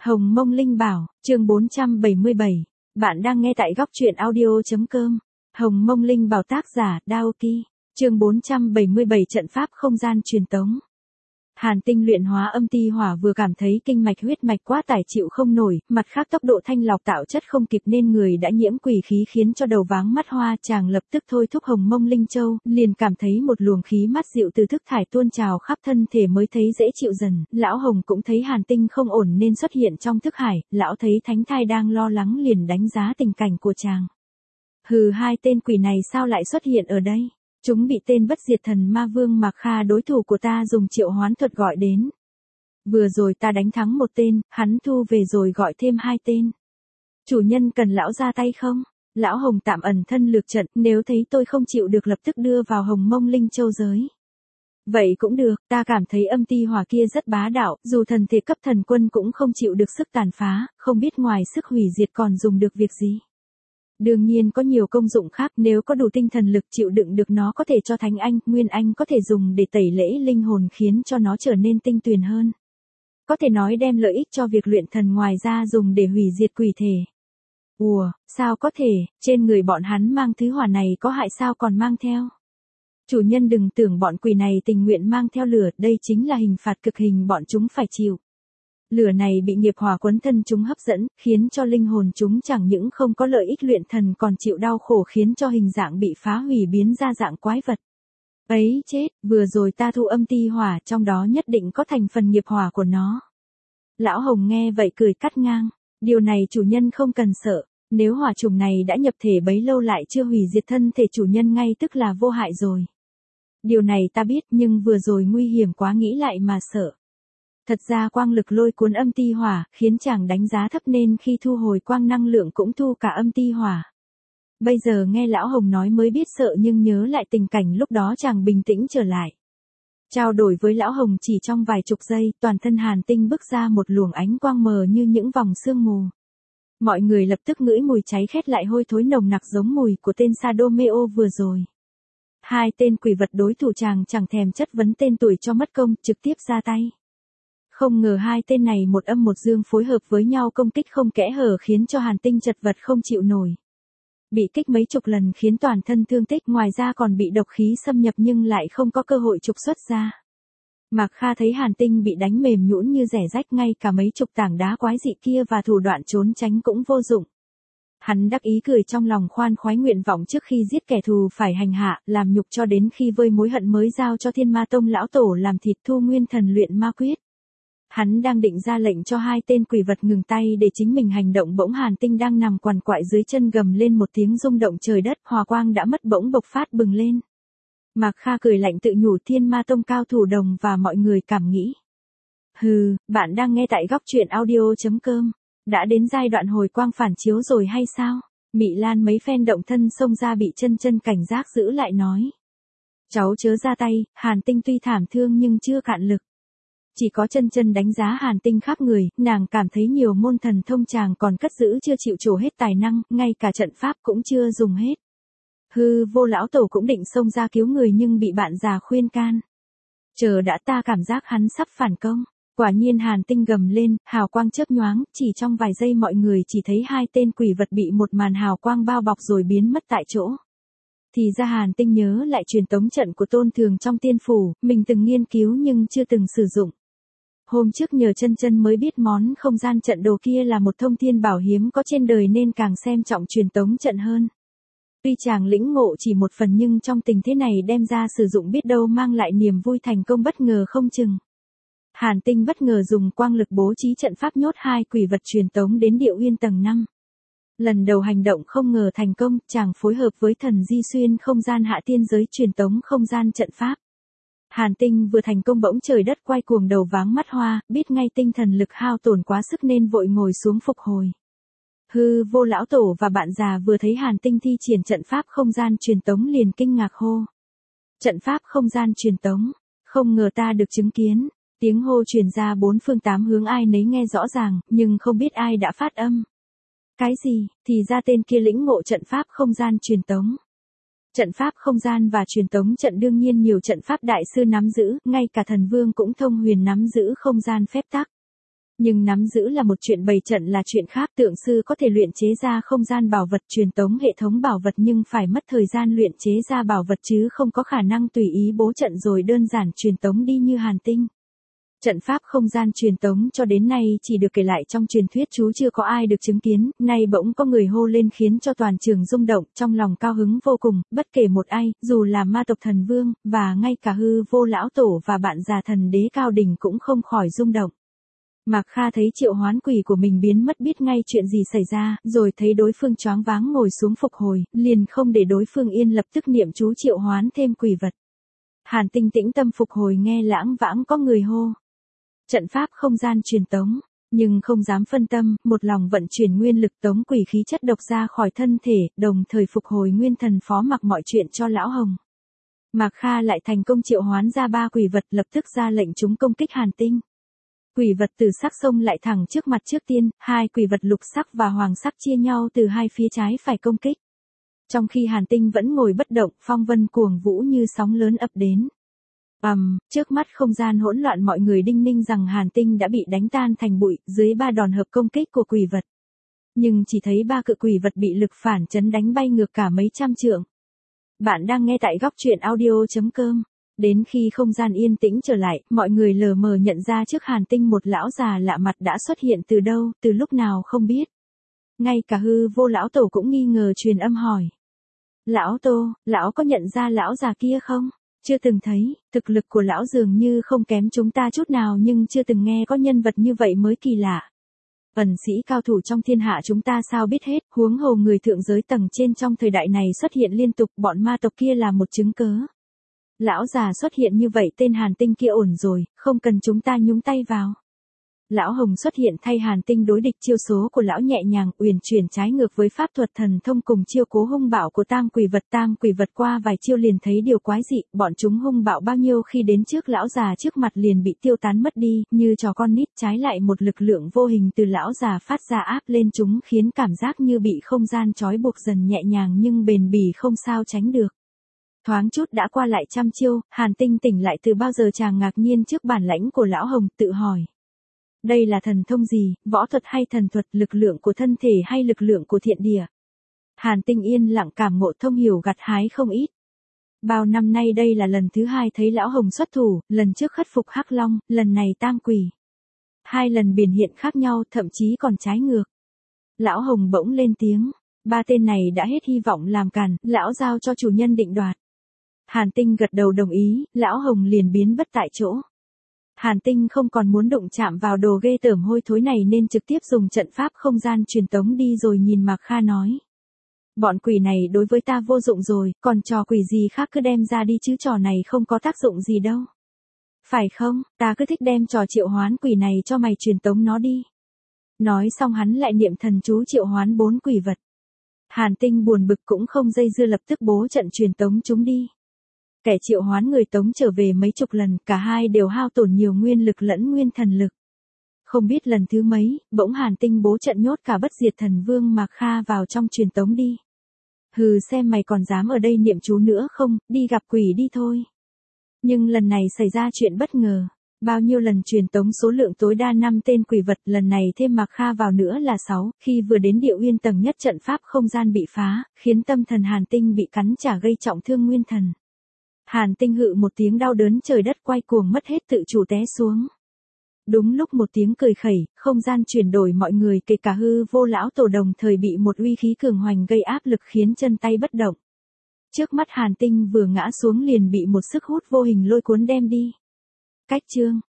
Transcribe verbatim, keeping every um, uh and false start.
Hồng Mông Linh Bảo, chương bốn trăm bảy mươi bảy. Bạn đang nghe tại góc truyện audio.com. Hồng Mông Linh Bảo tác giả, Daoki. Chương bốn trăm bảy mươi bảy trận pháp không gian truyền tống. Hàn Tinh luyện hóa âm ti hỏa vừa cảm thấy kinh mạch huyết mạch quá tải chịu không nổi, mặt khác tốc độ thanh lọc tạo chất không kịp nên người đã nhiễm quỷ khí khiến cho đầu váng mắt hoa, chàng lập tức thôi thúc Hồng Mông Linh Châu, liền cảm thấy một luồng khí mát dịu từ thức thải tuôn trào khắp thân thể mới thấy dễ chịu dần. Lão Hồng cũng thấy Hàn Tinh không ổn nên xuất hiện trong thức hải, lão thấy thánh thai đang lo lắng liền đánh giá tình cảnh của chàng. Hừ, hai tên quỷ này sao lại xuất hiện ở đây? Chúng bị tên bất diệt thần ma vương Mạc Kha đối thủ của ta dùng triệu hoán thuật gọi đến. Vừa rồi ta đánh thắng một tên, hắn thu về rồi gọi thêm hai tên. Chủ nhân cần lão ra tay không? Lão Hồng tạm ẩn thân lược trận, nếu thấy tôi không chịu được lập tức đưa vào Hồng Mông Linh Châu giới. Vậy cũng được, ta cảm thấy âm ti hỏa kia rất bá đạo, dù thần thể cấp thần quân cũng không chịu được sức tàn phá, không biết ngoài sức hủy diệt còn dùng được việc gì. Đương nhiên có nhiều công dụng khác, nếu có đủ tinh thần lực chịu đựng được nó có thể cho Thánh Anh, Nguyên Anh có thể dùng để tẩy lễ linh hồn khiến cho nó trở nên tinh tuyền hơn. Có thể nói đem lợi ích cho việc luyện thần, ngoài ra dùng để hủy diệt quỷ thể. Ủa, sao có thể, trên người bọn hắn mang thứ hỏa này có hại sao còn mang theo? Chủ nhân đừng tưởng bọn quỷ này tình nguyện mang theo lửa, đây chính là hình phạt cực hình bọn chúng phải chịu. Lửa này bị nghiệp hỏa quấn thân chúng hấp dẫn, khiến cho linh hồn chúng chẳng những không có lợi ích luyện thần còn chịu đau khổ khiến cho hình dạng bị phá hủy biến ra dạng quái vật. Ấy chết, vừa rồi ta thu âm ti hỏa, trong đó nhất định có thành phần nghiệp hỏa của nó. Lão Hồng nghe vậy cười cắt ngang, điều này chủ nhân không cần sợ, nếu hỏa trùng này đã nhập thể bấy lâu lại chưa hủy diệt thân thể chủ nhân ngay tức là vô hại rồi. Điều này ta biết nhưng vừa rồi nguy hiểm quá nghĩ lại mà sợ. Thật ra quang lực lôi cuốn âm ti hỏa, khiến chàng đánh giá thấp nên khi thu hồi quang năng lượng cũng thu cả âm ti hỏa. Bây giờ nghe Lão Hồng nói mới biết sợ nhưng nhớ lại tình cảnh lúc đó chàng bình tĩnh trở lại. Trao đổi với Lão Hồng chỉ trong vài chục giây, toàn thân Hàn Tinh bức ra một luồng ánh quang mờ như những vòng sương mù. Mọi người lập tức ngửi mùi cháy khét lại hôi thối nồng nặc giống mùi của tên Sadomeo vừa rồi. Hai tên quỷ vật đối thủ chàng chẳng thèm chất vấn tên tuổi cho mất công, trực tiếp ra tay. Không ngờ hai tên này một âm một dương phối hợp với nhau công kích không kẽ hở khiến cho Hàn Tinh chật vật không chịu nổi. Bị kích mấy chục lần khiến toàn thân thương tích, ngoài ra còn bị độc khí xâm nhập nhưng lại không có cơ hội trục xuất ra. Mạc Kha thấy Hàn Tinh bị đánh mềm nhũn như rẻ rách, ngay cả mấy chục tảng đá quái dị kia và thủ đoạn trốn tránh cũng vô dụng. Hắn đắc ý cười trong lòng, khoan khoái nguyện vọng trước khi giết kẻ thù phải hành hạ, làm nhục cho đến khi vơi mối hận mới giao cho Thiên Ma Tông lão tổ làm thịt thu nguyên thần luyện ma quyết. Hắn đang định ra lệnh cho hai tên quỷ vật ngừng tay để chính mình hành động, bỗng Hàn Tinh đang nằm quằn quại dưới chân gầm lên một tiếng rung động trời đất, hỏa quang đã mất bỗng bộc phát bừng lên. Mạc Kha cười lạnh tự nhủ Thiên Ma Tông cao thủ đồng và mọi người cảm nghĩ. Hừ, bạn đang nghe tại góc truyện audio.com. Đã đến giai đoạn hồi quang phản chiếu rồi hay sao? Mị Lan mấy phen động thân xông ra bị chân chân cảnh giác giữ lại nói. Cháu chớ ra tay, Hàn Tinh tuy thảm thương nhưng chưa cạn lực. Chỉ có chân chân đánh giá Hàn Tinh khác người, nàng cảm thấy nhiều môn thần thông chàng còn cất giữ chưa chịu trổ hết tài năng, ngay cả trận pháp cũng chưa dùng hết. Hư Vô lão tổ cũng định xông ra cứu người nhưng bị bạn già khuyên can. Chờ đã, ta cảm giác hắn sắp phản công. Quả nhiên Hàn Tinh gầm lên, hào quang chớp nhoáng, chỉ trong vài giây mọi người chỉ thấy hai tên quỷ vật bị một màn hào quang bao bọc rồi biến mất tại chỗ. Thì ra Hàn Tinh nhớ lại truyền tống trận của Tôn Thường trong tiên phủ, mình từng nghiên cứu nhưng chưa từng sử dụng. Hôm trước nhờ chân chân mới biết món không gian trận đồ kia là một thông thiên bảo hiếm có trên đời nên càng xem trọng truyền tống trận hơn. Tuy chàng lĩnh ngộ chỉ một phần nhưng trong tình thế này đem ra sử dụng biết đâu mang lại niềm vui thành công bất ngờ không chừng. Hàn Tinh bất ngờ dùng quang lực bố trí trận pháp nhốt hai quỷ vật truyền tống đến Địa Uyên tầng năm. Lần đầu hành động không ngờ thành công, chàng phối hợp với thần di xuyên không gian hạ tiên giới truyền tống không gian trận pháp. Hàn Tinh vừa thành công bỗng trời đất quay cuồng, đầu váng mắt hoa, biết ngay tinh thần lực hao tổn quá sức nên vội ngồi xuống phục hồi. Hư Vô lão tổ và bạn già vừa thấy Hàn Tinh thi triển trận pháp không gian truyền tống liền kinh ngạc hô. Trận pháp không gian truyền tống, không ngờ ta được chứng kiến. Tiếng hô truyền ra bốn phương tám hướng, ai nấy nghe rõ ràng, nhưng không biết ai đã phát âm. Cái gì, thì ra tên kia lĩnh ngộ trận pháp không gian truyền tống. Trận pháp không gian và truyền tống trận đương nhiên nhiều trận pháp đại sư nắm giữ, ngay cả thần vương cũng thông huyền nắm giữ không gian phép tắc. Nhưng nắm giữ là một chuyện, bày trận là chuyện khác. Tượng sư có thể luyện chế ra không gian bảo vật, truyền tống hệ thống bảo vật, nhưng phải mất thời gian luyện chế ra bảo vật chứ không có khả năng tùy ý bố trận rồi đơn giản truyền tống đi như Hàn Tinh. Trận pháp không gian truyền tống cho đến nay chỉ được kể lại trong truyền thuyết, chú chưa có ai được chứng kiến. Nay bỗng có người hô lên khiến cho toàn trường rung động, trong lòng cao hứng vô cùng, bất kể một ai, dù là ma tộc thần vương, và ngay cả hư vô lão tổ và bạn già thần đế Cao Đỉnh cũng không khỏi rung động. Mạc Kha thấy triệu hoán quỷ của mình biến mất, biết ngay chuyện gì xảy ra, rồi thấy đối phương choáng váng ngồi xuống phục hồi, liền không để đối phương yên, lập tức niệm chú triệu hoán thêm quỷ vật. Hàn Tinh tĩnh tâm phục hồi, nghe lãng vãng có người hô trận pháp không gian truyền tống, nhưng không dám phân tâm, một lòng vận chuyển nguyên lực tống quỷ khí chất độc ra khỏi thân thể, đồng thời phục hồi nguyên thần, phó mặc mọi chuyện cho lão Hồng. Mạc Kha lại thành công triệu hoán ra ba quỷ vật, lập tức ra lệnh chúng công kích Hàn Tinh. Quỷ vật từ sắc xông lại thẳng trước mặt. Trước tiên, hai quỷ vật lục sắc và hoàng sắc chia nhau từ hai phía trái phải công kích. Trong khi Hàn Tinh vẫn ngồi bất động, phong vân cuồng vũ như sóng lớn ập đến. ầm, um, trước mắt không gian hỗn loạn, mọi người đinh ninh rằng Hàn Tinh đã bị đánh tan thành bụi dưới ba đòn hợp công kích của quỷ vật. Nhưng chỉ thấy ba cự quỷ vật bị lực phản chấn đánh bay ngược cả mấy trăm trượng. Bạn đang nghe tại góc truyện audio chấm com. Đến khi không gian yên tĩnh trở lại, mọi người lờ mờ nhận ra trước Hàn Tinh một lão già lạ mặt đã xuất hiện từ đâu, từ lúc nào không biết. Ngay cả hư vô lão tổ cũng nghi ngờ, truyền âm hỏi. Lão Tô, lão có nhận ra lão già kia không? Chưa từng thấy, thực lực của lão dường như không kém chúng ta chút nào, nhưng chưa từng nghe có nhân vật như vậy mới kỳ lạ. Ẩn sĩ cao thủ trong thiên hạ chúng ta sao biết hết, huống hồ người thượng giới tầng trên trong thời đại này xuất hiện liên tục, bọn ma tộc kia là một chứng cớ. Lão già xuất hiện như vậy, tên Hàn Tinh kia ổn rồi, không cần chúng ta nhúng tay vào. Lão Hồng xuất hiện thay Hàn Tinh đối địch, chiêu số của lão nhẹ nhàng, uyển chuyển trái ngược với pháp thuật thần thông cùng chiêu cố hung bạo của tam quỷ vật. Tam quỷ vật qua vài chiêu liền thấy điều quái dị, bọn chúng hung bạo bao nhiêu khi đến trước lão già trước mặt liền bị tiêu tán mất đi, như trò con nít. Trái lại một lực lượng vô hình từ lão già phát ra áp lên chúng, khiến cảm giác như bị không gian trói buộc, dần nhẹ nhàng nhưng bền bỉ, không sao tránh được. Thoáng chút đã qua lại trăm chiêu, Hàn Tinh tỉnh lại từ bao giờ, chàng ngạc nhiên trước bản lãnh của lão Hồng, tự hỏi. Đây là thần thông gì, võ thuật hay thần thuật, lực lượng của thân thể hay lực lượng của thiện địa? Hàn Tinh yên lặng cảm ngộ, thông hiểu gặt hái không ít. Bao năm nay đây là lần thứ hai thấy lão Hồng xuất thủ, lần trước khất phục Hắc Long, lần này tam quỷ. Hai lần biểu hiện khác nhau, thậm chí còn trái ngược. Lão Hồng bỗng lên tiếng, ba tên này đã hết hy vọng làm càn, lão giao cho chủ nhân định đoạt. Hàn Tinh gật đầu đồng ý, lão Hồng liền biến mất tại chỗ. Hàn Tinh không còn muốn đụng chạm vào đồ ghê tởm hôi thối này nên trực tiếp dùng trận pháp không gian truyền tống đi, rồi nhìn Mạc Kha nói. Bọn quỷ này đối với ta vô dụng rồi, còn trò quỷ gì khác cứ đem ra đi chứ, trò này không có tác dụng gì đâu. Phải không, ta cứ thích đem trò triệu hoán quỷ này cho mày, truyền tống nó đi. Nói xong hắn lại niệm thần chú triệu hoán bốn quỷ vật. Hàn Tinh buồn bực cũng không dây dưa, lập tức bố trận truyền tống chúng đi. Kẻ triệu hoán người tống trở về mấy chục lần, cả hai đều hao tổn nhiều nguyên lực lẫn nguyên thần lực. Không biết lần thứ mấy, bỗng Hàn Tinh bố trận nhốt cả bất diệt thần vương Mạc Kha vào trong truyền tống đi. Hừ, xem mày còn dám ở đây niệm chú nữa không, đi gặp quỷ đi thôi. Nhưng lần này xảy ra chuyện bất ngờ. Bao nhiêu lần truyền tống số lượng tối đa năm tên quỷ vật, lần này thêm Mạc Kha vào nữa là sáu, khi vừa đến Địa Uyên tầng nhất trận pháp không gian bị phá, khiến tâm thần Hàn Tinh bị cắn trả, gây trọng thương nguyên thần. Hàn Tinh hự một tiếng đau đớn, trời đất quay cuồng, mất hết tự chủ té xuống. Đúng lúc một tiếng cười khẩy, không gian chuyển đổi, mọi người kể cả hư vô lão tổ đồng thời bị một uy khí cường hoành gây áp lực, khiến chân tay bất động. Trước mắt Hàn Tinh vừa ngã xuống liền bị một sức hút vô hình lôi cuốn đem đi. Cách chương